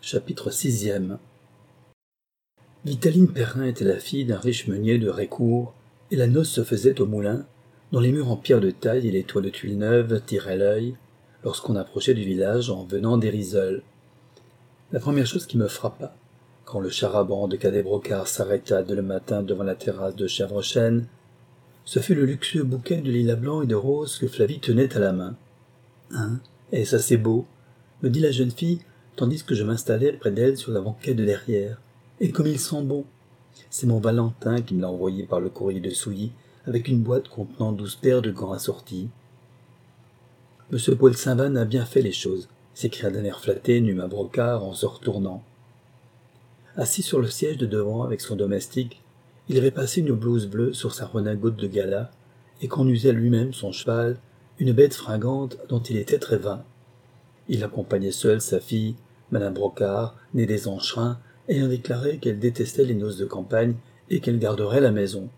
Chapitre 6e. Vitaline Perrin était la fille d'un riche meunier de Récourt, et la noce se faisait au moulin, dont les murs en pierre de taille et les toits de tuiles neuves tiraient l'œil, lorsqu'on approchait du village en venant d'Érizeul. La première chose qui me frappa, quand le char-à-banc de Cadet Brocard s'arrêta dès le matin devant la terrasse de Chèvrechêne, ce fut le luxueux bouquet de lilas blancs et de roses que Flavie tenait à la main. « Hein, est-ce assez beau ?» me dit la jeune fille, tandis que je m'installais près d'elle sur la banquette de derrière. « Et comme il sent bon ! C'est mon Valentin qui me l'a envoyé par le courrier de Souilly, avec une boîte contenant 12 paires de gants assortis. »« Monsieur Paul Saint-Van a bien fait les choses, » s'écria d'un air flatté Numa Brocard en se retournant. Assis sur le siège de devant avec son domestique, il avait passé une blouse bleue sur sa redingote de gala et conduisait lui-même son cheval, une bête fringante dont il était très vain. Il accompagnait seul sa fille, Madame Brocard, née des Ancherins, ayant déclaré qu'elle détestait les noces de campagne et qu'elle garderait la maison.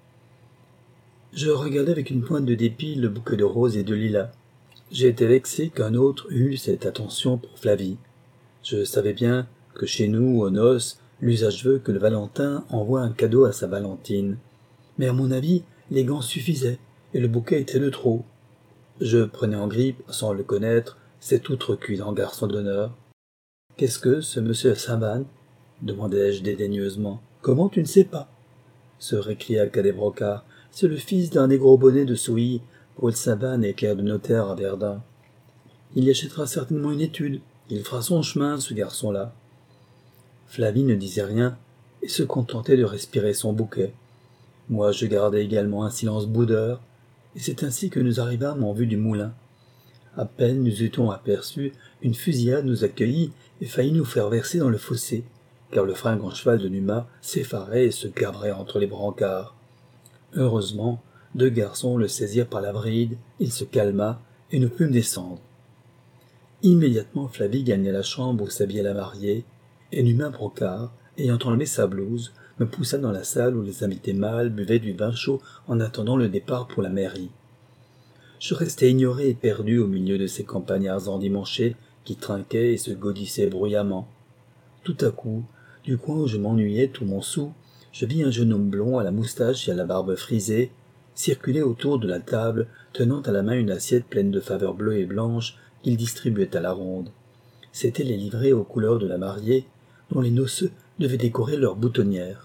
Je regardais avec une pointe de dépit le bouquet de roses et de lilas. J'ai été vexé qu'un autre eût cette attention pour Flavie. Je savais bien que chez nous, aux noces, l'usage veut que le Valentin envoie un cadeau à sa Valentine. Mais à mon avis, les gants suffisaient, et le bouquet était de trop. Je prenais en grippe, sans le connaître, cet outrecuidant garçon d'honneur. « Qu'est-ce que ce monsieur Saint-Van » demandai-je dédaigneusement. « Comment tu ne sais pas ?» se récria Cadet Brocard. « C'est le fils d'un des gros bonnets de Souilly. Paul Saint-Van est clerc de notaire à Verdun. Il y achètera certainement une étude. Il fera son chemin, ce garçon-là. » Flavie ne disait rien et se contentait de respirer son bouquet. Moi, je gardais également un silence boudeur, et c'est ainsi que nous arrivâmes en vue du moulin. À peine nous eûmes aperçu, une fusillade nous accueillit et faillit nous faire verser dans le fossé, car le fringant cheval de Numa s'effarait et se gabrait entre les brancards. Heureusement, 2 garçons le saisirent par la bride, il se calma, et nous pûmes descendre. Immédiatement Flavie gagna la chambre où s'habillait la mariée, et Numa Brocard, ayant enlevé sa blouse, me poussa dans la salle où les invités mâles buvaient du vin chaud en attendant le départ pour la mairie. Je restais ignoré et perdu au milieu de ces campagnards endimanchés qui trinquaient et se gaudissaient bruyamment. Tout à coup, du coin où je m'ennuyais tout mon soûl, je vis un jeune homme blond à la moustache et à la barbe frisée circuler autour de la table, tenant à la main une assiette pleine de faveurs bleues et blanches qu'il distribuait à la ronde. C'étaient les livrées aux couleurs de la mariée, dont les noceux devaient décorer leurs boutonnières.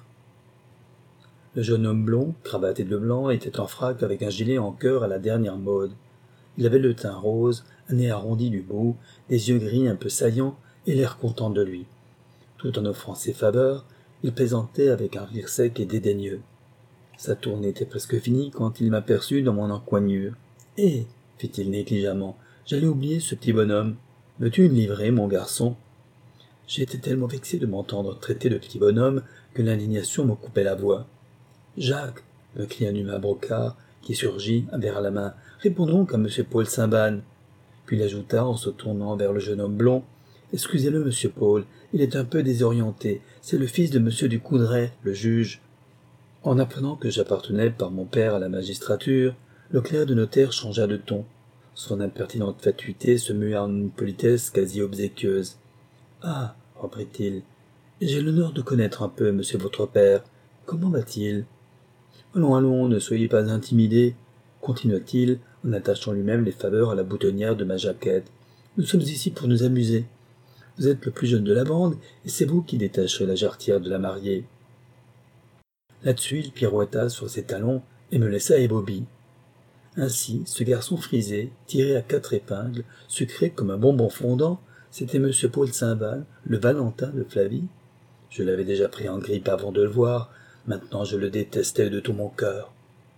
Le jeune homme blond, cravaté de blanc, était en frac avec un gilet en cœur à la dernière mode. Il avait le teint rose, un nez arrondi du bout, des yeux gris un peu saillants et l'air content de lui. Tout en offrant ses faveurs, il plaisantait avec un rire sec et dédaigneux. Sa tournée était presque finie quand il m'aperçut dans mon encoignure. « Eh !» fit-il négligemment, « j'allais oublier ce petit bonhomme. Veux-tu une livrée, mon garçon ?» J'ai été tellement vexé de m'entendre traiter de petit bonhomme que l'indignation me coupait la voix. « Jacques !» me cria Numa Brocard, qui surgit, un verre à la main. « Réponds donc à monsieur Paul Saint-Van. » Puis il ajouta en se tournant vers le jeune homme blond. « Excusez-le, monsieur Paul, il est un peu désorienté. C'est le fils de monsieur du Coudray, le juge. » En apprenant que j'appartenais par mon père à la magistrature, le clerc de notaire changea de ton. Son impertinente fatuité se mua en une politesse quasi obséquieuse. « Ah !» reprit-il, « j'ai l'honneur de connaître un peu monsieur votre père. Comment va-t-il ?»« Allons, allons, ne soyez pas intimidés, » continua-t-il en attachant lui-même les faveurs à la boutonnière de ma jaquette. « Nous sommes ici pour nous amuser. Vous êtes le plus jeune de la bande, et c'est vous qui détacherez la jarretière de la mariée. » Là-dessus, il pirouetta sur ses talons et me laissa ébobie. Ainsi, ce garçon frisé, tiré à 4 épingles, sucré comme un bonbon fondant, c'était monsieur Paul Saint-Van, le Valentin de Flavie. Je l'avais déjà pris en grippe avant de le voir, maintenant je le détestais de tout mon cœur.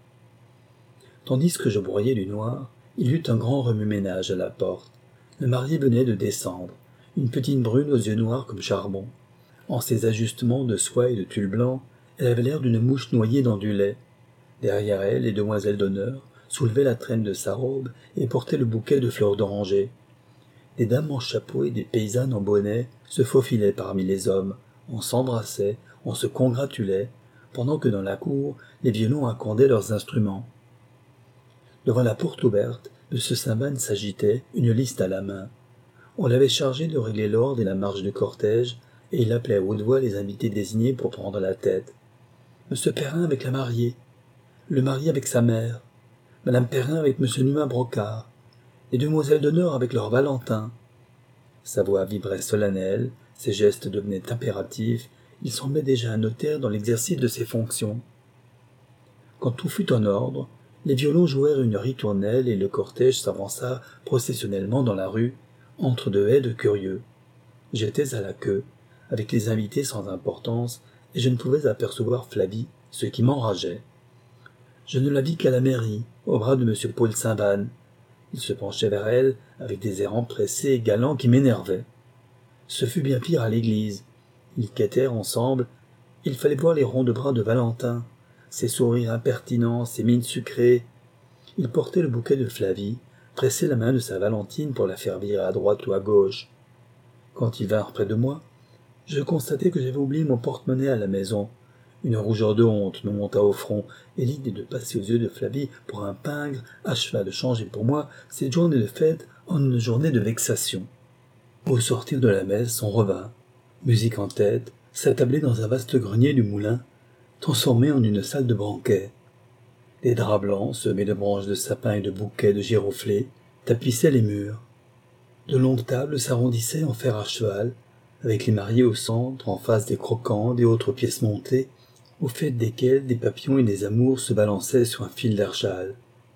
Tandis que je broyais du noir, il y eut un grand remue-ménage à la porte. Le marié venait de descendre, une petite brune aux yeux noirs comme charbon. En ses ajustements de soie et de tulle blanc, elle avait l'air d'une mouche noyée dans du lait. Derrière elle, les demoiselles d'honneur soulevaient la traîne de sa robe et portaient le bouquet de fleurs d'oranger. Des dames en chapeau et des paysannes en bonnet se faufilaient parmi les hommes, on s'embrassait, on se congratulait, pendant que dans la cour, les violons accordaient leurs instruments. Devant la porte ouverte, M. Saint-Van s'agitait, une liste à la main. On l'avait chargé de régler l'ordre et la marche du cortège, et il appelait à haute voix les invités désignés pour prendre la tête. Monsieur Perrin avec la mariée, le mari avec sa mère, Madame Perrin avec Monsieur Numa Brocard, les demoiselles d'honneur avec leur Valentin. Sa voix vibrait solennelle, ses gestes devenaient impératifs, il semblait déjà un notaire dans l'exercice de ses fonctions. Quand tout fut en ordre, les violons jouèrent une ritournelle et le cortège s'avança processionnellement dans la rue, entre deux haies de curieux. J'étais à la queue, avec les invités sans importance, et je ne pouvais apercevoir Flavie, ce qui m'enrageait. Je ne la vis qu'à la mairie, au bras de M. Paul Saint-Van. Il se penchait vers elle, avec des airs empressés et galants qui m'énervaient. Ce fut bien pire à l'église. Ils quêtèrent ensemble. Il fallait voir les ronds de bras de Valentin, ses sourires impertinents, ses mines sucrées. Il portait le bouquet de Flavie, pressait la main de sa Valentine pour la faire virer à droite ou à gauche. Quand ils vinrent près de moi, je constatai que j'avais oublié mon porte-monnaie à la maison. Une rougeur de honte me monta au front, et l'idée de passer aux yeux de Flavie pour un pingre acheva de changer pour moi cette journée de fête en une journée de vexation. Au sortir de la messe, on revint, musique en tête, s'attabler dans un vaste grenier du moulin, transformé en une salle de banquet. Des draps blancs, semés de branches de sapin et de bouquets de giroflées, tapissaient les murs. De longues tables s'arrondissaient en fer à cheval, avec les mariés au centre, en face des croquantes et autres pièces montées, au fait desquelles des papillons et des amours se balançaient sur un fil d'archal.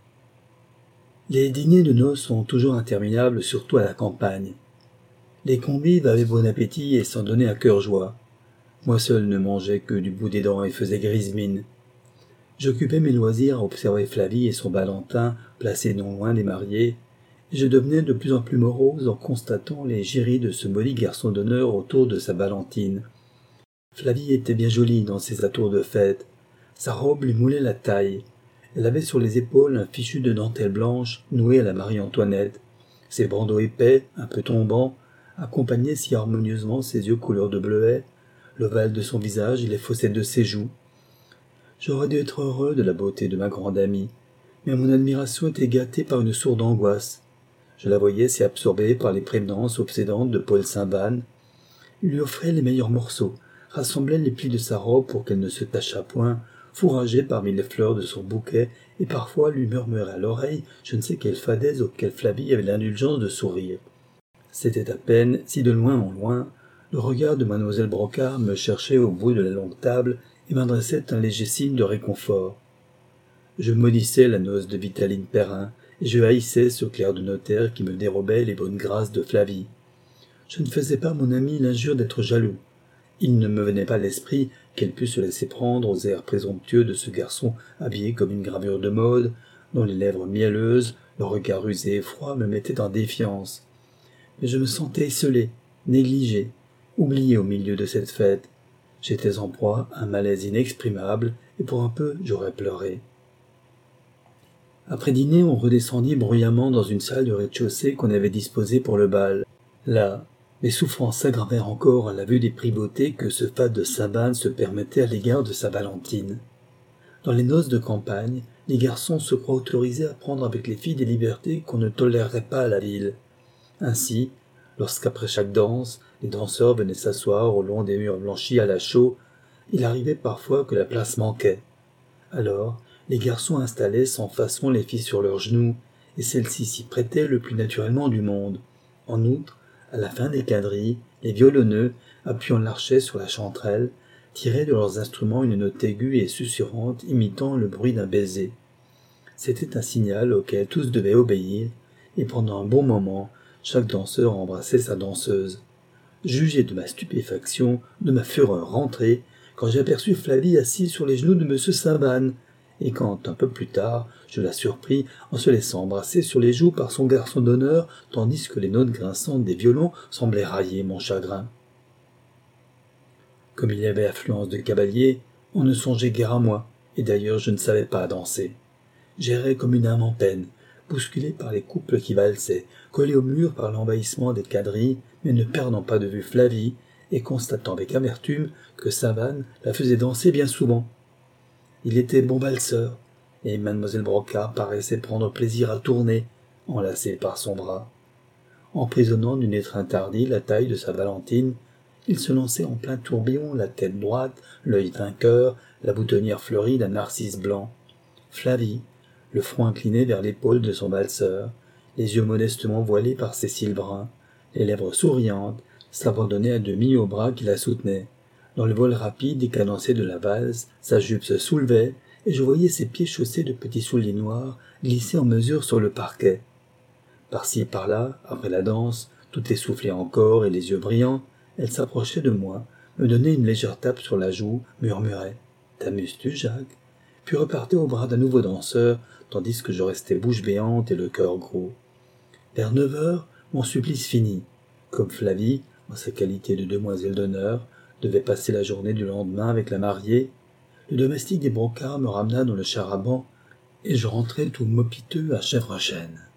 Les dîners de noces sont toujours interminables, surtout à la campagne. Les convives avaient bon appétit et s'en donnaient à cœur joie. Moi seul ne mangeais que du bout des dents et faisais grise mine. J'occupais mes loisirs à observer Flavie et son Valentin, placés non loin des mariés, et je devenais de plus en plus morose en constatant les géries de ce maudit garçon d'honneur autour de sa Valentine. Flavie était bien jolie dans ses atours de fête. Sa robe lui moulait la taille. Elle avait sur les épaules un fichu de dentelle blanche noué à la Marie-Antoinette. Ses bandeaux épais, un peu tombants, accompagnaient si harmonieusement ses yeux couleur de bleuet, l'ovale de son visage et les fossettes de ses joues. J'aurais dû être heureux de la beauté de ma grande amie, mais mon admiration était gâtée par une sourde angoisse. Je la voyais si absorbée par les prévenances obsédantes de Paul Saint-Van. Il lui offrait les meilleurs morceaux, rassemblait les plis de sa robe pour qu'elle ne se tachât point, fourrageait parmi les fleurs de son bouquet, et parfois lui murmurait à l'oreille je ne sais quelle fadaise auquel Flavie avait l'indulgence de sourire. C'était à peine si de loin en loin, le regard de mademoiselle Brocard me cherchait au bout de la longue table et m'adressait un léger signe de réconfort. Je maudissais la noce de Vitaline Perrin, et je haïssais ce clerc de notaire qui me dérobait les bonnes grâces de Flavie. Je ne faisais pas à mon ami l'injure d'être jaloux. Il ne me venait pas à l'esprit qu'elle pût se laisser prendre aux airs présomptueux de ce garçon habillé comme une gravure de mode, dont les lèvres mielleuses, le regard rusé et froid me mettaient en défiance. Mais je me sentais esselé, négligé, oublié au milieu de cette fête. J'étais en proie à un malaise inexprimable, et pour un peu j'aurais pleuré. Après dîner, on redescendit bruyamment dans une salle du rez-de-chaussée qu'on avait disposée pour le bal. Là, mes souffrances s'aggravèrent encore à la vue des privautés que ce fat de Saint-Van se permettait à l'égard de sa Valentine. Dans les noces de campagne, les garçons se croient autorisés à prendre avec les filles des libertés qu'on ne tolérerait pas à la ville. Ainsi, lorsqu'après chaque danse, les danseurs venaient s'asseoir au long des murs blanchis à la chaux, il arrivait parfois que la place manquait. Alors, les garçons installaient sans façon les filles sur leurs genoux, et celles-ci s'y prêtaient le plus naturellement du monde. En outre, à la fin des quadrilles, les violonneux, appuyant l'archet sur la chanterelle, tiraient de leurs instruments une note aiguë et susurrante imitant le bruit d'un baiser. C'était un signal auquel tous devaient obéir, et pendant un bon moment, chaque danseur embrassait sa danseuse. Jugez de ma stupéfaction, de ma fureur rentrée, quand j'aperçus Flavie assise sur les genoux de M. Saint-Van, et quand, un peu plus tard, je la surpris en se laissant embrasser sur les joues par son garçon d'honneur, tandis que les notes grinçantes des violons semblaient railler mon chagrin. Comme il y avait affluence de cavaliers, on ne songeait guère à moi, et d'ailleurs je ne savais pas danser. J'errais comme une âme en peine, bousculé par les couples qui valsaient, collé au mur par l'envahissement des quadrilles, mais ne perdant pas de vue Flavie, et constatant avec amertume que Saint-Van la faisait danser bien souvent. Il était bon valseur, et mademoiselle Brocard paraissait prendre plaisir à tourner, enlacée par son bras. Emprisonnant d'une étreinte hardie la taille de sa Valentine, il se lançait en plein tourbillon, la tête droite, l'œil vainqueur, la boutonnière fleurie d'un narcisse blanc. Flavie, le front incliné vers l'épaule de son valseur, les yeux modestement voilés par ses cils bruns, les lèvres souriantes, s'abandonnait à demi au bras qui la soutenait. Dans le vol rapide et cadencé de la valse, sa jupe se soulevait, et je voyais ses pieds chaussés de petits souliers noirs glisser en mesure sur le parquet. Par-ci et par-là, après la danse, tout essoufflée encore et les yeux brillants, elle s'approchait de moi, me donnait une légère tape sur la joue, murmurait « T'amuses-tu, Jacques ?» puis repartait au bras d'un nouveau danseur, tandis que je restais bouche béante et le cœur gros. Vers 9 heures, mon supplice finit. Comme Flavie, en sa qualité de demoiselle d'honneur, devait passer la journée du lendemain avec la mariée, le domestique des Brocards me ramena dans le char à banc, et je rentrai tout mopiteux à Chèvrechêne.